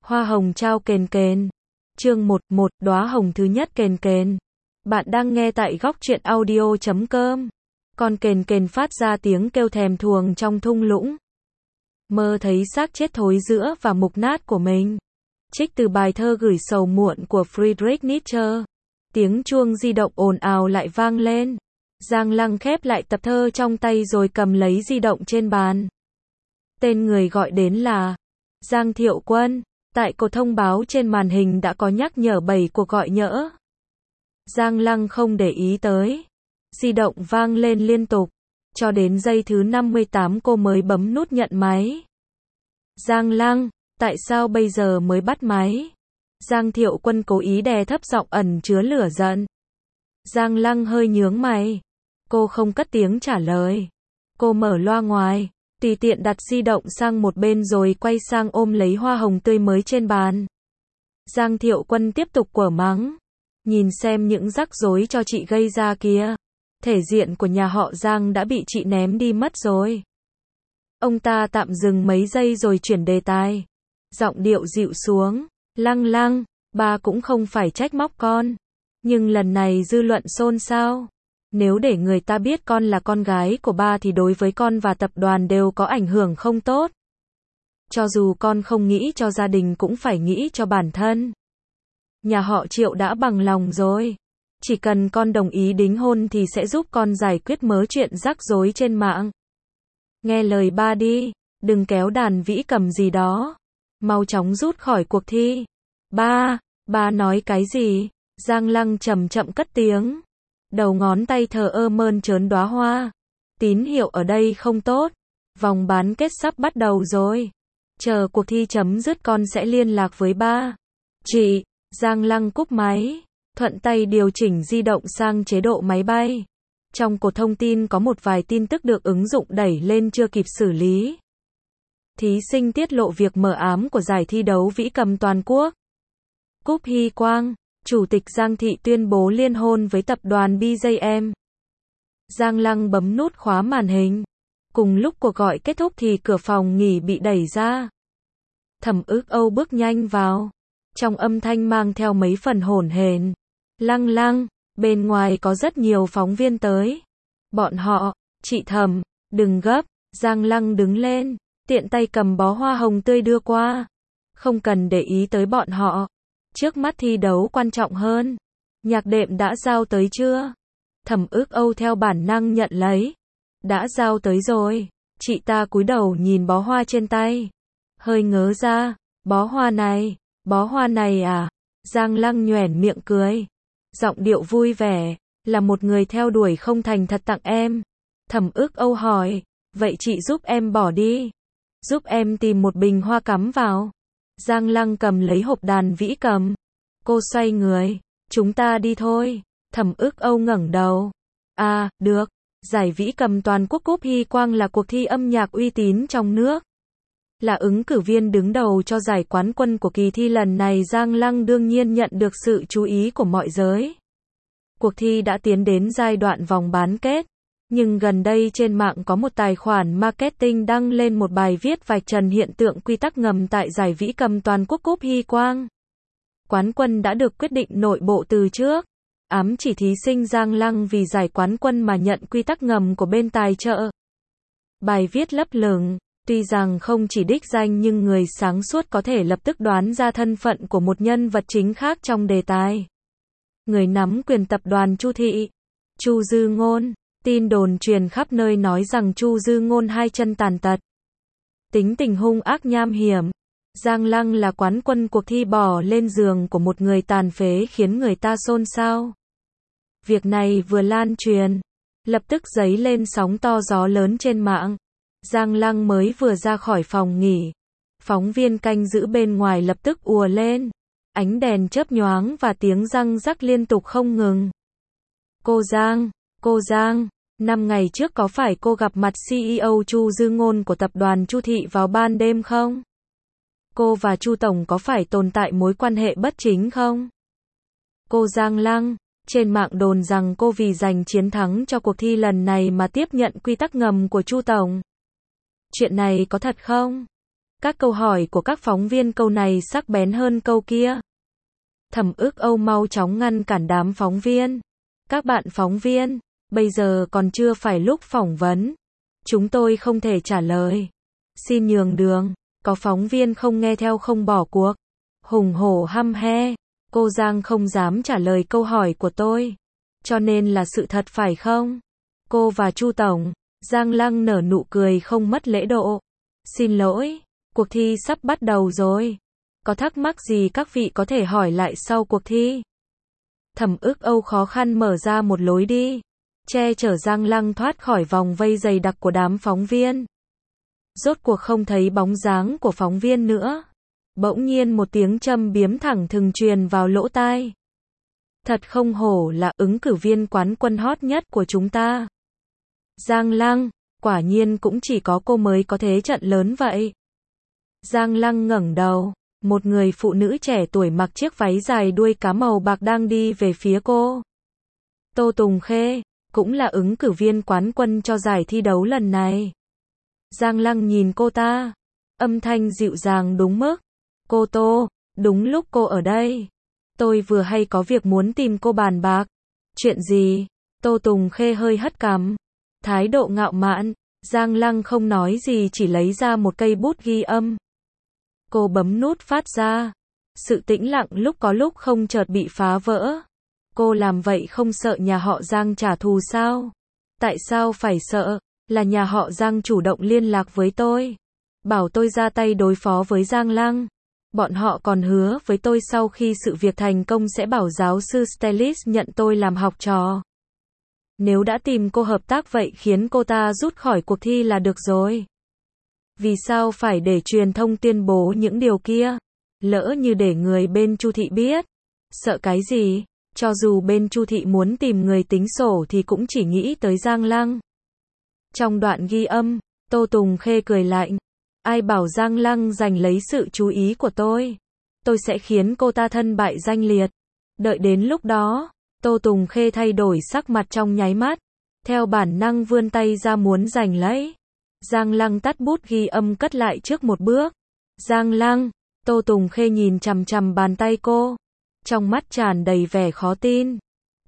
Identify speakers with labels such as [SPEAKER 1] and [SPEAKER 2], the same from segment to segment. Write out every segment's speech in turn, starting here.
[SPEAKER 1] Hoa hồng trao kền kền. Chương 11, đóa hồng thứ nhất kền kền. Bạn đang nghe tại góc truyện audio.com. Con kền kền phát ra tiếng kêu thèm thuồng trong thung lũng. Mơ thấy xác chết thối rữa và mục nát của mình. Trích từ bài thơ Gửi sầu muộn của Friedrich Nietzsche. Tiếng chuông di động ồn ào lại vang lên. Giang Lăng khép lại tập thơ trong tay rồi cầm lấy di động trên bàn. Tên người gọi đến là Giang Thiệu Quân. Tại cột thông báo trên màn hình đã có nhắc nhở 7 cuộc gọi nhỡ. Giang Lăng không để ý tới. Di động vang lên liên tục. Cho đến giây thứ 58 cô mới bấm nút nhận máy. Giang Lăng, tại sao bây giờ mới bắt máy? Giang Thiệu Quân cố ý đè thấp giọng ẩn chứa lửa giận. Giang Lăng hơi nhướng mày. Cô không cất tiếng trả lời. Cô mở loa ngoài, tùy tiện đặt di động sang một bên rồi quay sang ôm lấy hoa hồng tươi mới trên bàn. Giang Thiệu Quân tiếp tục quở mắng. Nhìn xem những rắc rối cho chị gây ra kìa. Thể diện của nhà họ Giang đã bị chị ném đi mất rồi. Ông ta tạm dừng mấy giây rồi chuyển đề tài. Giọng điệu dịu xuống. Lăng Lăng, ba cũng không phải trách móc con. Nhưng lần này dư luận xôn xao. Nếu để người ta biết con là con gái của ba thì đối với con và tập đoàn đều có ảnh hưởng không tốt. Cho dù con không nghĩ cho gia đình cũng phải nghĩ cho bản thân. Nhà họ Triệu đã bằng lòng rồi. Chỉ cần con đồng ý đính hôn thì sẽ giúp con giải quyết mớ chuyện rắc rối trên mạng. Nghe lời ba đi, đừng kéo đàn vĩ cầm gì đó. Mau chóng rút khỏi cuộc thi. Ba nói cái gì? Giang Lăng chậm chậm cất tiếng. Đầu ngón tay thờ ơ mơn trớn đóa hoa. Tín hiệu ở đây không tốt. Vòng bán kết sắp bắt đầu rồi. Chờ cuộc thi chấm dứt con sẽ liên lạc với ba. Chị, Giang Lăng cúp máy. Thuận tay điều chỉnh di động sang chế độ máy bay. Trong cột thông tin có một vài tin tức được ứng dụng đẩy lên chưa kịp xử lý. Thí sinh tiết lộ việc mờ ám của giải thi đấu vĩ cầm toàn quốc. Cúp Hy Quang, Chủ tịch Giang Thị tuyên bố liên hôn với tập đoàn BJM. Giang Lăng bấm nút khóa màn hình. Cùng lúc cuộc gọi kết thúc thì cửa phòng nghỉ bị đẩy ra. Thẩm Ức Âu bước nhanh vào. Trong âm thanh mang theo mấy phần hổn hển. Lăng Lăng, bên ngoài có rất nhiều phóng viên tới. Bọn họ, chị Thẩm, đừng gấp. Giang Lăng đứng lên, tiện tay cầm bó hoa hồng tươi đưa qua. Không cần để ý tới bọn họ. Trước mắt thi đấu quan trọng hơn. Nhạc đệm đã giao tới chưa? Thẩm Ức Âu theo bản năng nhận lấy. Đã giao tới rồi. Chị ta cúi đầu nhìn bó hoa trên tay. Hơi ngớ ra. Bó hoa này à? Giang Lăng nhoẻn miệng cười. Giọng điệu vui vẻ. Là một người theo đuổi không thành thật tặng em. Thẩm Ức Âu hỏi. Vậy chị giúp em bỏ đi. Giúp em tìm một bình hoa cắm vào. Giang Lăng cầm lấy hộp đàn vĩ cầm. Cô xoay người. Chúng ta đi thôi. Thẩm Ức Âu ngẩng đầu. À, được. Giải vĩ cầm toàn quốc Cúp Hy Quang là cuộc thi âm nhạc uy tín trong nước. Là ứng cử viên đứng đầu cho giải quán quân của kỳ thi lần này, Giang Lăng đương nhiên nhận được sự chú ý của mọi giới. Cuộc thi đã tiến đến giai đoạn vòng bán kết. Nhưng gần đây trên mạng có một tài khoản marketing đăng lên một bài viết vạch trần hiện tượng quy tắc ngầm tại giải vĩ cầm toàn quốc Cúp Hy Quang. Quán quân đã được quyết định nội bộ từ trước. Ám chỉ thí sinh Giang Lăng vì giải quán quân mà nhận quy tắc ngầm của bên tài trợ. Bài viết lấp lửng, tuy rằng không chỉ đích danh nhưng người sáng suốt có thể lập tức đoán ra thân phận của một nhân vật chính khác trong đề tài. Người nắm quyền tập đoàn Chu Thị, Chu Dư Ngôn. Tin đồn truyền khắp nơi nói rằng Chu Dư Ngôn hai chân tàn tật. Tính tình hung ác nham hiểm. Giang Lăng là quán quân cuộc thi bỏ lên giường của một người tàn phế khiến người ta xôn xao. Việc này vừa lan truyền, lập tức dấy lên sóng to gió lớn trên mạng. Giang Lăng mới vừa ra khỏi phòng nghỉ. Phóng viên canh giữ bên ngoài lập tức ùa lên. Ánh đèn chớp nhoáng và tiếng răng rắc liên tục không ngừng. Cô Giang, 5 ngày trước có phải cô gặp mặt CEO Chu Dư Ngôn của tập đoàn Chu Thị vào ban đêm không? Cô và Chu Tổng có phải tồn tại mối quan hệ bất chính không? Cô Giang Lăng, trên mạng đồn rằng cô vì giành chiến thắng cho cuộc thi lần này mà tiếp nhận quy tắc ngầm của Chu Tổng. Chuyện này có thật không? Các câu hỏi của các phóng viên câu này sắc bén hơn câu kia. Thẩm Ức Âu mau chóng ngăn cản đám phóng viên. Các bạn phóng viên, bây giờ còn chưa phải lúc phỏng vấn. Chúng tôi không thể trả lời. Xin nhường đường. Có phóng viên không nghe theo không bỏ cuộc. Hùng hổ hăm he. Cô Giang không dám trả lời câu hỏi của tôi. Cho nên là sự thật phải không? Cô và Chu Tổng. Giang Lăng nở nụ cười không mất lễ độ. Xin lỗi, cuộc thi sắp bắt đầu rồi. Có thắc mắc gì các vị có thể hỏi lại sau cuộc thi. Thẩm Ức Âu khó khăn mở ra một lối đi, che chở Giang Lăng thoát khỏi vòng vây dày đặc của đám phóng viên. Rốt cuộc không thấy bóng dáng của phóng viên nữa. Bỗng nhiên một tiếng châm biếm thẳng thừng truyền vào lỗ tai. Thật không hổ là ứng cử viên quán quân hot nhất của chúng ta. Giang Lăng, quả nhiên cũng chỉ có cô mới có thế trận lớn vậy. Giang Lăng ngẩng đầu, một người phụ nữ trẻ tuổi mặc chiếc váy dài đuôi cá màu bạc đang đi về phía cô. Tô Tùng Khê, cũng là ứng cử viên quán quân cho giải thi đấu lần này. Giang Lăng nhìn cô ta, âm thanh dịu dàng đúng mức. Cô Tô, đúng lúc cô ở đây. Tôi vừa hay có việc muốn tìm cô bàn bạc. Chuyện gì? Tô Tùng Khê hơi hất cằm, thái độ ngạo mạn. Giang Lăng không nói gì, chỉ lấy ra một cây bút ghi âm. Cô bấm nút phát ra. Sự tĩnh lặng lúc có lúc không chợt bị phá vỡ. Cô làm vậy không sợ nhà họ Giang trả thù sao? Tại sao phải sợ? Là nhà họ Giang chủ động liên lạc với tôi, bảo tôi ra tay đối phó với Giang Lăng. Bọn họ còn hứa với tôi sau khi sự việc thành công sẽ bảo giáo sư Stellis nhận tôi làm học trò. Nếu đã tìm cô hợp tác vậy khiến cô ta rút khỏi cuộc thi là được rồi. Vì sao phải để truyền thông tuyên bố những điều kia? Lỡ như để người bên Chu Thị biết. Sợ cái gì? Cho dù bên Chu Thị muốn tìm người tính sổ thì cũng chỉ nghĩ tới Giang Lăng. Trong đoạn ghi âm, Tô Tùng Khê cười lạnh. Ai bảo Giang Lăng giành lấy sự chú ý của tôi? Tôi sẽ khiến cô ta thân bại danh liệt. Đợi đến lúc đó, Tô Tùng Khê thay đổi sắc mặt trong nháy mắt. Theo bản năng vươn tay ra muốn giành lấy. Giang Lăng tắt bút ghi âm cất lại trước một bước. Giang Lăng, Tô Tùng Khê nhìn chằm chằm bàn tay cô. Trong mắt tràn đầy vẻ khó tin.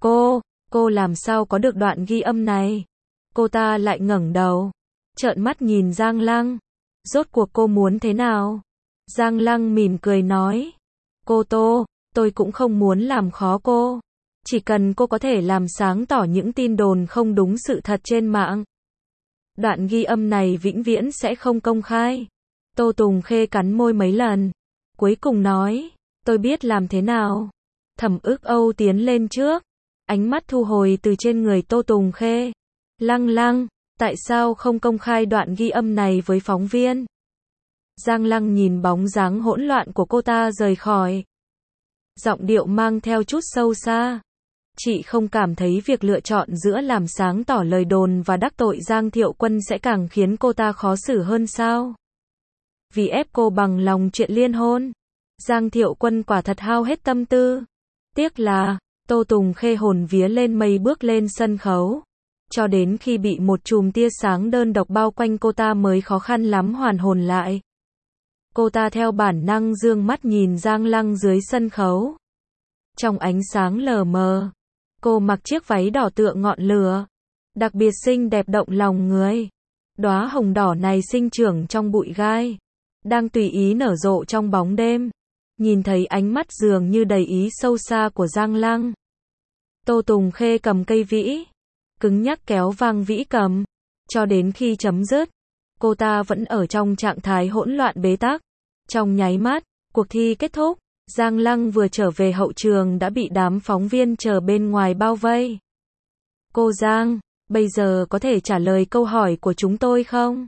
[SPEAKER 1] Cô làm sao có được đoạn ghi âm này? Cô ta lại ngẩng đầu, trợn mắt nhìn Giang Lăng. Rốt cuộc cô muốn thế nào? Giang Lăng mỉm cười nói. Cô Tô, tôi cũng không muốn làm khó cô. Chỉ cần cô có thể làm sáng tỏ những tin đồn không đúng sự thật trên mạng. Đoạn ghi âm này vĩnh viễn sẽ không công khai. Tô Tùng Khê cắn môi mấy lần. Cuối cùng nói, tôi biết làm thế nào. Thẩm Ức Âu tiến lên trước. Ánh mắt thu hồi từ trên người Tô Tùng Khê. Lăng, tại sao không công khai đoạn ghi âm này với phóng viên? Giang Lăng nhìn bóng dáng hỗn loạn của cô ta rời khỏi. Giọng điệu mang theo chút sâu xa. Chị không cảm thấy việc lựa chọn giữa làm sáng tỏ lời đồn và đắc tội Giang Thiệu Quân sẽ càng khiến cô ta khó xử hơn sao? Vì ép cô bằng lòng chuyện liên hôn, Giang Thiệu Quân quả thật hao hết tâm tư. Tiếc là, Tô Tùng Khê hồn vía lên mây bước lên sân khấu. Cho đến khi bị một chùm tia sáng đơn độc bao quanh cô ta mới khó khăn lắm hoàn hồn lại. Cô ta theo bản năng dương mắt nhìn Giang Lăng dưới sân khấu. Trong ánh sáng lờ mờ, cô mặc chiếc váy đỏ tựa ngọn lửa, đặc biệt xinh đẹp động lòng người. Đóa hồng đỏ này sinh trưởng trong bụi gai, đang tùy ý nở rộ trong bóng đêm. Nhìn thấy ánh mắt dường như đầy ý sâu xa của Giang Lăng. Tô Tùng Khê cầm cây vĩ, cứng nhắc kéo vang vĩ cầm. Cho đến khi chấm dứt, cô ta vẫn ở trong trạng thái hỗn loạn bế tắc. Trong nháy mắt, cuộc thi kết thúc. Giang Lăng vừa trở về hậu trường đã bị đám phóng viên chờ bên ngoài bao vây. Cô Giang, bây giờ có thể trả lời câu hỏi của chúng tôi không?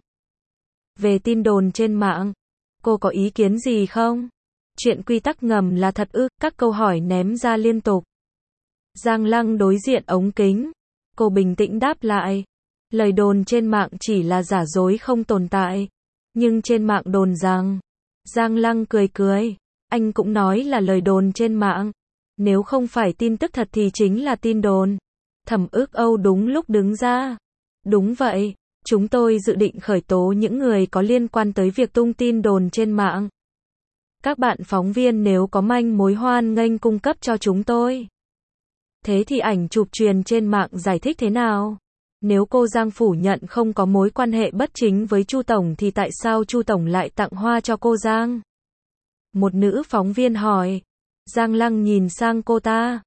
[SPEAKER 1] Về tin đồn trên mạng, cô có ý kiến gì không? Chuyện quy tắc ngầm là thật ư? Các câu hỏi ném ra liên tục. Giang Lăng đối diện ống kính. Cô bình tĩnh đáp lại. Lời đồn trên mạng chỉ là giả dối không tồn tại. Nhưng trên mạng đồn rằng. Giang Lăng cười cười. Anh cũng nói là lời đồn trên mạng. Nếu không phải tin tức thật thì chính là tin đồn. Thẩm Ức Âu đúng lúc đứng ra. Đúng vậy, Chúng tôi dự định khởi tố những người có liên quan tới việc tung tin đồn trên mạng. Các bạn phóng viên nếu có manh mối hoan nghênh cung cấp cho chúng tôi. Thế thì ảnh chụp truyền trên mạng giải thích thế nào? Nếu cô Giang phủ nhận không có mối quan hệ bất chính với Chu Tổng thì tại sao Chu Tổng lại tặng hoa cho cô Giang? Một nữ phóng viên hỏi. Giang Lăng nhìn sang cô ta.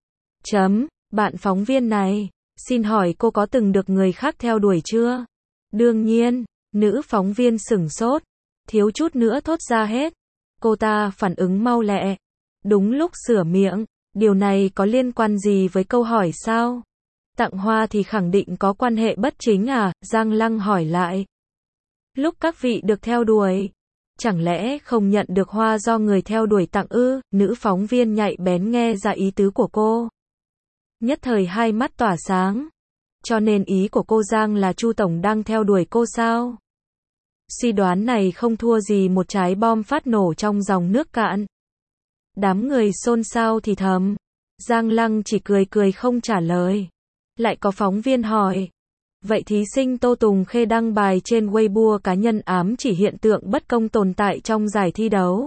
[SPEAKER 1] Bạn phóng viên này, xin hỏi cô có từng được người khác theo đuổi chưa? Đương nhiên, nữ phóng viên sửng sốt, thiếu chút nữa thốt ra hết. Cô ta phản ứng mau lẹ. Đúng lúc sửa miệng, điều này có liên quan gì với câu hỏi sao? Tặng hoa thì khẳng định có quan hệ bất chính à? Giang Lăng hỏi lại. Lúc các vị được theo đuổi, chẳng lẽ không nhận được hoa do người theo đuổi tặng ư? Nữ phóng viên nhạy bén nghe ra ý tứ của cô. Nhất thời hai mắt tỏa sáng. Cho nên ý của cô Giang là Chu Tổng đang theo đuổi cô sao? Suy đoán này không thua gì một trái bom phát nổ trong dòng nước cạn. Đám người xôn xao thì thầm. Giang Lăng chỉ cười cười không trả lời. Lại có phóng viên hỏi. Vậy thí sinh Tô Tùng Khê đăng bài trên Weibo cá nhân ám chỉ hiện tượng bất công tồn tại trong giải thi đấu.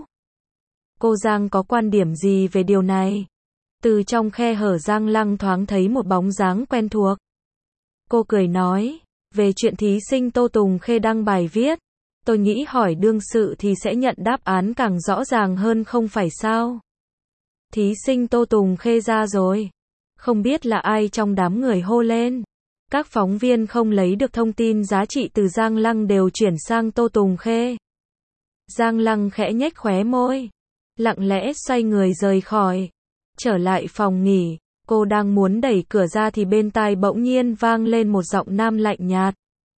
[SPEAKER 1] Cô Giang có quan điểm gì về điều này? Từ trong khe hở Giang Lăng thoáng thấy một bóng dáng quen thuộc. Cô cười nói, về chuyện thí sinh Tô Tùng Khê đăng bài viết, tôi nghĩ hỏi đương sự thì sẽ nhận đáp án càng rõ ràng hơn không phải sao? Thí sinh Tô Tùng Khê ra rồi. Không biết là ai trong đám người hô lên. Các phóng viên không lấy được thông tin giá trị từ Giang Lăng đều chuyển sang Tô Tùng Khê. Giang Lăng khẽ nhếch khóe môi, lặng lẽ xoay người rời khỏi. Trở lại phòng nghỉ, cô đang muốn đẩy cửa ra thì bên tai bỗng nhiên vang lên một giọng nam lạnh nhạt.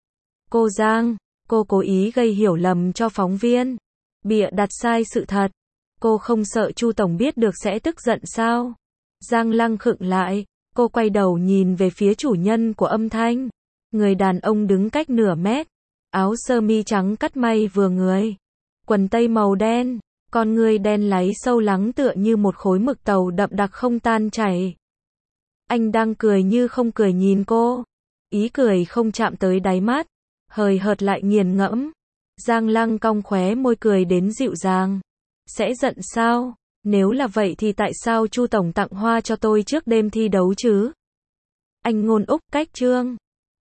[SPEAKER 1] Cô Giang, cô cố ý gây hiểu lầm cho phóng viên, bịa đặt sai sự thật. Cô không sợ Chu Tổng biết được sẽ tức giận sao? Giang Lăng khựng lại, cô quay đầu nhìn về phía chủ nhân của âm thanh. Người đàn ông đứng cách nửa mét, áo sơ mi trắng cắt may vừa người, quần tây màu đen, con ngươi đen láy sâu lắng tựa như một khối mực tàu đậm đặc không tan chảy. Anh đang cười như không cười nhìn cô, ý cười không chạm tới đáy mắt, hời hợt lại nghiền ngẫm. Giang Lăng cong khóe môi cười đến dịu dàng. Sẽ giận sao? Nếu là vậy thì tại sao Chu Tổng tặng hoa cho tôi trước đêm thi đấu chứ? Anh ngôn úc cách chương.